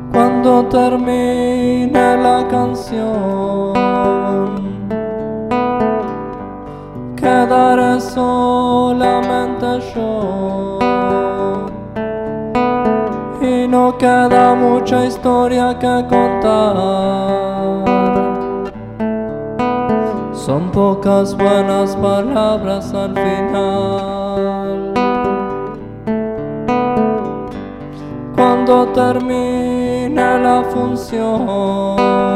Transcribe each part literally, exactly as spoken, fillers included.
Cuando termine la canción, quedaré solamente yo, y no queda mucha historia que contar. Son pocas buenas palabras al final. Cuando termine la función,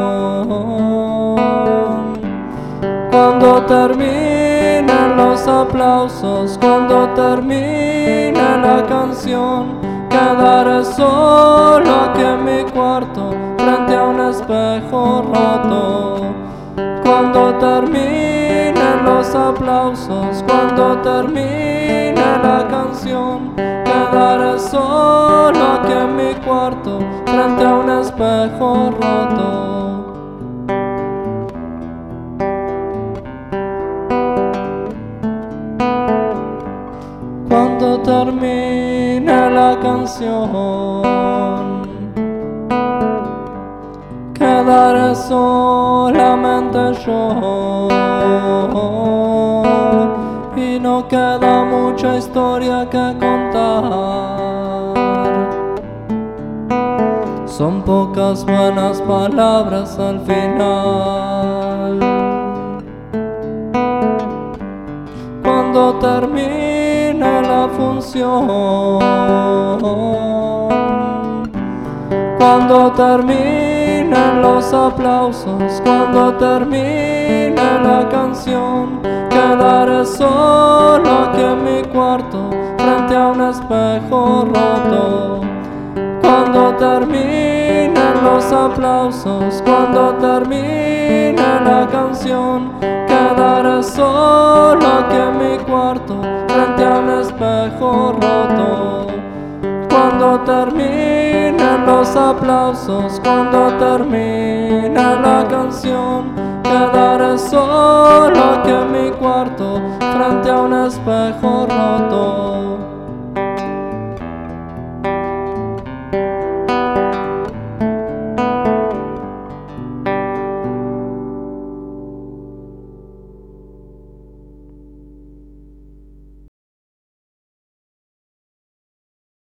cuando terminen los aplausos, cuando termine la canción, quedaré solo aquí en mi cuarto, frente a un espejo roto. Cuando terminen los aplausos, cuando termine la canción, quedaré solo aquí en mi cuarto, frente a un espejo roto. Cuando termine la canción, quedaré solamente yo, y no queda mucha historia que contar. Son pocas buenas palabras al final. Cuando termine la función, cuando terminen los aplausos, cuando termine la canción, quedaré solo aquí en mi cuarto, frente a un espejo roto. Cuando terminen los aplausos, cuando termine la canción, quedaré solo aquí en mi cuarto, frente a un espejo roto. Cuando terminen los aplausos, cuando termine la canción, quedaré solo aquí en mi cuarto, frente a un espejo roto.